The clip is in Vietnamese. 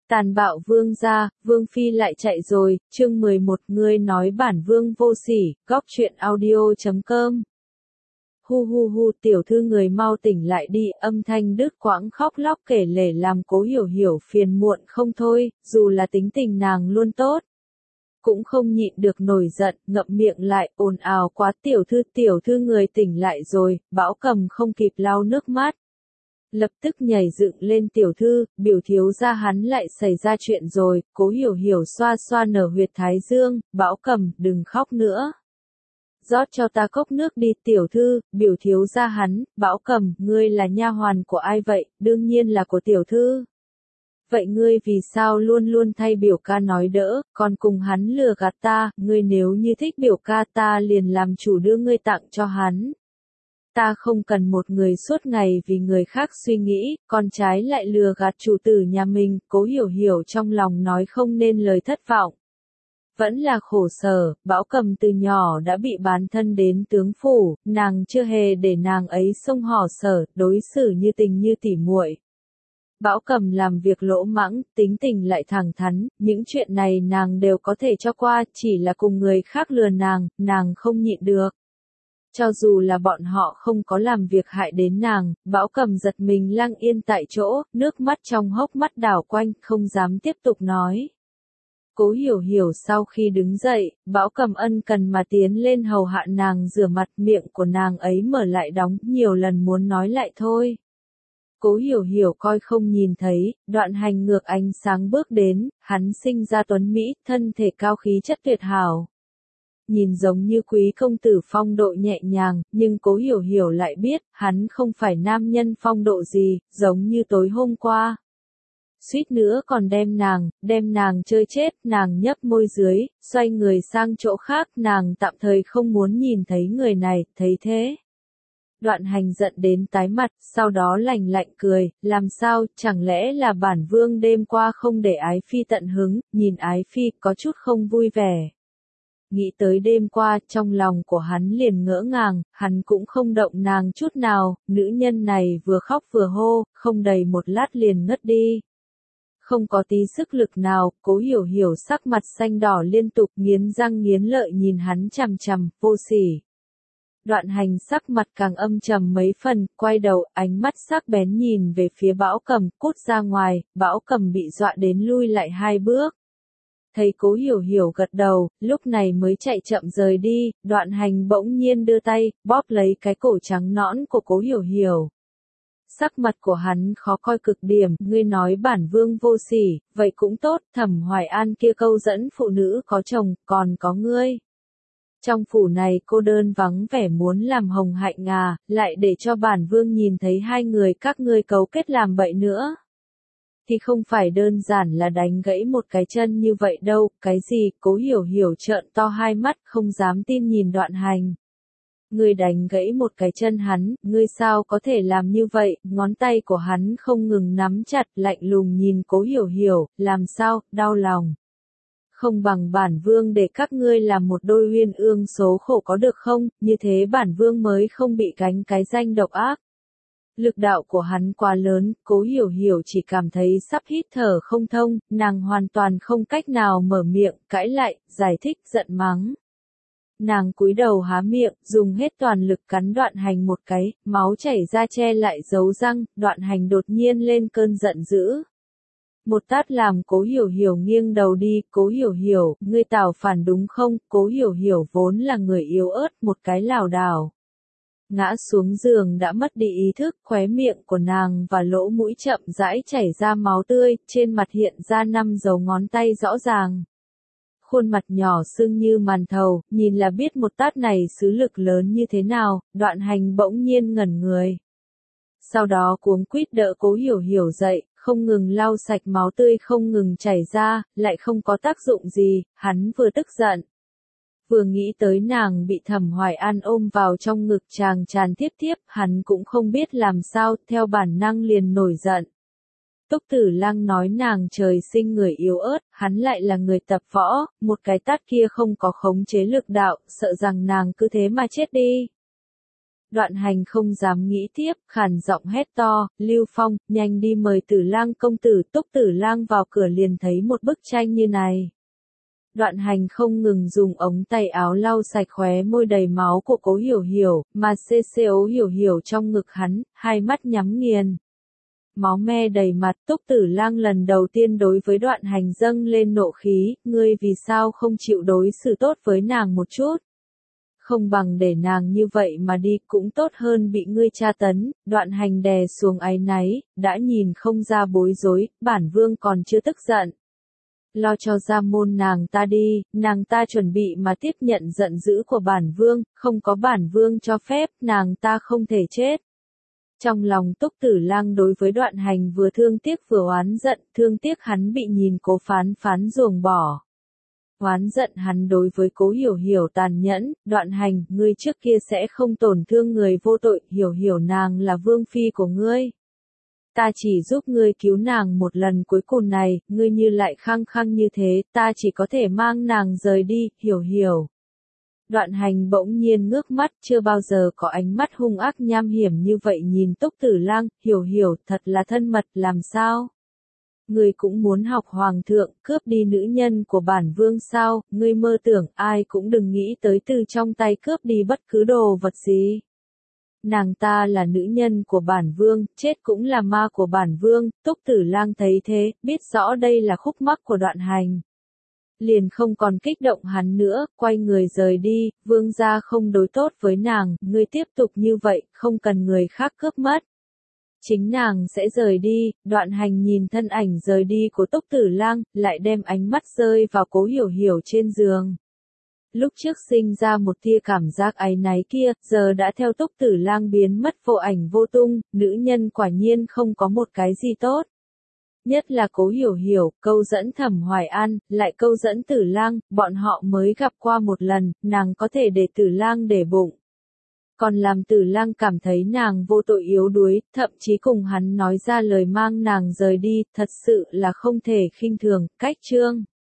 Tàn bạo vương gia, vương phi lại chạy rồi, chương 11 ngươi nói bản vương vô sỉ, góc truyện audio.com. Hu hu hu, tiểu thư người mau tỉnh lại đi, âm thanh đứt quãng khóc lóc kể lể làm Cố Hiểu Hiểu phiền muộn không thôi, dù là tính tình nàng luôn tốt. Cũng không nhịn được nổi giận, ngậm miệng lại, ồn ào quá, tiểu thư người tỉnh lại rồi, Bão Cầm không kịp lau nước mắt. Lập tức nhảy dựng lên, tiểu thư, biểu thiếu gia hắn lại xảy ra chuyện rồi. Cố Hiểu Hiểu xoa xoa nở huyệt thái dương, Bão Cầm, đừng khóc nữa. Rót cho ta cốc nước đi, tiểu thư, biểu thiếu gia hắn. Bão Cầm, ngươi là nha hoàn của ai vậy? Đương nhiên là của tiểu thư. Vậy ngươi vì sao luôn luôn thay biểu ca nói đỡ, còn cùng hắn lừa gạt ta? Ngươi nếu như thích biểu ca, ta liền làm chủ đưa ngươi tặng cho hắn. Ta không cần một người suốt ngày vì người khác suy nghĩ, con trái lại lừa gạt chủ tử nhà mình. Cố Hiểu Hiểu trong lòng nói không nên lời thất vọng. Vẫn là khổ sở, Bão Cầm từ nhỏ đã bị bán thân đến tướng phủ, nàng chưa hề để nàng ấy xông hò sở, đối xử như tình như tỉ muội. Bão Cầm làm việc lỗ mãng, tính tình lại thẳng thắn, những chuyện này nàng đều có thể cho qua, chỉ là cùng người khác lừa nàng không nhịn được. Cho dù là bọn họ không có làm việc hại đến nàng, Bão Cầm giật mình lăng yên tại chỗ, nước mắt trong hốc mắt đảo quanh, không dám tiếp tục nói. Cố Hiểu Hiểu sau khi đứng dậy, Bão Cầm ân cần mà tiến lên hầu hạ nàng rửa mặt, miệng của nàng ấy mở lại đóng, nhiều lần muốn nói lại thôi. Cố Hiểu Hiểu coi không nhìn thấy, Đoạn Hành ngược ánh sáng bước đến, hắn sinh ra tuấn Mỹ, thân thể cao khí chất tuyệt hảo. Nhìn giống như quý công tử phong độ nhẹ nhàng, nhưng Cố Hiểu Hiểu lại biết, hắn không phải nam nhân phong độ gì, giống như tối hôm qua. Suýt nữa còn đem nàng chơi chết, nàng nhấp môi dưới, xoay người sang chỗ khác, nàng tạm thời không muốn nhìn thấy người này, thấy thế. Đoạn Hành giận đến tái mặt, sau đó lạnh lạnh cười, làm sao, chẳng lẽ là bản vương đêm qua không để Ái Phi tận hứng, nhìn Ái Phi có chút không vui vẻ. Nghĩ tới đêm qua, trong lòng của hắn liền ngỡ ngàng, hắn cũng không động nàng chút nào, nữ nhân này vừa khóc vừa hô, không đầy một lát liền ngất đi. Không có tí sức lực nào, Cố Hiểu Hiểu sắc mặt xanh đỏ liên tục, nghiến răng nghiến lợi nhìn hắn chằm chằm, vô sỉ. Đoạn Hành sắc mặt càng âm trầm mấy phần, quay đầu, ánh mắt sắc bén nhìn về phía Bão Cầm, cút ra ngoài. Bão Cầm bị dọa đến lui lại 2 bước. Thấy Cố Hiểu Hiểu gật đầu, lúc này mới chạy chậm rời đi. Đoạn Hành bỗng nhiên đưa tay, bóp lấy cái cổ trắng nõn của Cố Hiểu Hiểu. Sắc mặt của hắn khó coi cực điểm, ngươi nói bản vương vô sỉ, vậy cũng tốt, Thẩm Hoài An kia câu dẫn phụ nữ có chồng, còn có ngươi. Trong phủ này cô đơn vắng vẻ, muốn làm hồng hạnh à, lại để cho bản vương nhìn thấy hai người các ngươi cấu kết làm bậy nữa. Thì không phải đơn giản là đánh gãy một cái chân như vậy đâu, cái gì? Cố Hiểu Hiểu trợn to hai mắt, không dám tin nhìn Đoạn Hành. Ngươi đánh gãy một cái chân hắn, ngươi sao có thể làm như vậy? Ngón tay của hắn không ngừng nắm chặt, lạnh lùng nhìn Cố Hiểu Hiểu, làm sao, đau lòng. Không bằng bản vương để các ngươi làm một đôi uyên ương số khổ có được không, như thế bản vương mới không bị gánh cái danh độc ác. Lực đạo của hắn quá lớn, Cố Hiểu Hiểu chỉ cảm thấy sắp hít thở không thông, nàng hoàn toàn không cách nào mở miệng, cãi lại, giải thích, giận mắng. Nàng cúi đầu há miệng, dùng hết toàn lực cắn Đoạn Hành một cái, máu chảy ra che lại dấu răng, Đoạn Hành đột nhiên lên cơn giận dữ. Một tát làm Cố Hiểu Hiểu nghiêng đầu đi, Cố Hiểu Hiểu, ngươi tạo phản đúng không? Cố Hiểu Hiểu vốn là người yếu ớt, một cái lảo đảo. Ngã xuống giường đã mất đi ý thức, khóe miệng của nàng và lỗ mũi chậm rãi chảy ra máu tươi, trên mặt hiện ra 5 dấu ngón tay rõ ràng. Khuôn mặt nhỏ sưng như màn thầu, nhìn là biết một tát này xứ lực lớn như thế nào. Đoạn Hành bỗng nhiên ngẩn người. Sau đó cuống quýt đỡ Cố Hiểu Hiểu dậy, không ngừng lau sạch máu tươi không ngừng chảy ra, lại không có tác dụng gì, hắn vừa tức giận. Vừa nghĩ tới nàng bị Thẩm Hoài An ôm vào trong ngực chàng tràn tiếp tiếp, hắn cũng không biết làm sao, theo bản năng liền nổi giận. Túc Tử Lăng nói nàng trời sinh người yếu ớt, hắn lại là người tập võ, một cái tát kia không có khống chế lực đạo, sợ rằng nàng cứ thế mà chết đi. Đoạn Hành không dám nghĩ tiếp, khàn giọng hét to, Lưu Phong, nhanh đi mời Tử Lang công tử. Túc Tử Lang vào cửa liền thấy một bức tranh như này. Đoạn Hành không ngừng dùng ống tay áo lau sạch khóe môi đầy máu của Cố Hiểu Hiểu, mà Cố Hiểu Hiểu trong ngực hắn, hai mắt nhắm nghiền. Máu me đầy mặt. Túc Tử Lang lần đầu tiên đối với Đoạn Hành dâng lên nộ khí, ngươi vì sao không chịu đối xử tốt với nàng một chút? Không bằng để nàng như vậy mà đi cũng tốt hơn bị ngươi tra tấn. Đoạn Hành đè xuống áy náy, đã nhìn không ra bối rối, bản vương còn chưa tức giận. Lo cho ra môn nàng ta đi, nàng ta chuẩn bị mà tiếp nhận giận dữ của bản vương, không có bản vương cho phép, nàng ta không thể chết. Trong lòng Túc Tử Lang đối với Đoạn Hành vừa thương tiếc vừa oán giận, thương tiếc hắn bị nhìn Cố Phán Phán ruồng bỏ. Oán giận hắn đối với Cố Hiểu Hiểu tàn nhẫn, Đoạn Hành, ngươi trước kia sẽ không tổn thương người vô tội, Hiểu Hiểu nàng là vương phi của ngươi. Ta chỉ giúp ngươi cứu nàng một lần cuối cùng này, ngươi như lại khăng khăng như thế, ta chỉ có thể mang nàng rời đi, Hiểu Hiểu. Đoạn Hành bỗng nhiên ngước mắt, chưa bao giờ có ánh mắt hung ác nham hiểm như vậy nhìn Túc Tử Lang, Hiểu Hiểu, thật là thân mật, làm sao? Ngươi cũng muốn học hoàng thượng, cướp đi nữ nhân của bản vương sao, ngươi mơ tưởng, ai cũng đừng nghĩ tới từ trong tay cướp đi bất cứ đồ vật gì. Nàng ta là nữ nhân của bản vương, chết cũng là ma của bản vương. Túc Tử Lang thấy thế, biết rõ đây là khúc mắc của Đoạn Hành. Liền không còn kích động hắn nữa, quay người rời đi, vương gia không đối tốt với nàng, ngươi tiếp tục như vậy, không cần người khác cướp mất. Chính nàng sẽ rời đi. Đoạn Hành nhìn thân ảnh rời đi của Túc Tử Lang, lại đem ánh mắt rơi vào Cố Hiểu Hiểu trên giường. Lúc trước sinh ra một tia cảm giác áy náy kia, giờ đã theo Túc Tử Lang biến mất vô ảnh vô tung, nữ nhân quả nhiên không có một cái gì tốt. Nhất là Cố Hiểu Hiểu, câu dẫn Thẩm Hoài An, lại câu dẫn Tử Lang, bọn họ mới gặp qua một lần, nàng có thể để Tử Lang để bụng. Còn làm Tử Lang cảm thấy nàng vô tội yếu đuối, thậm chí cùng hắn nói ra lời mang nàng rời đi, thật sự là không thể khinh thường. Cách chương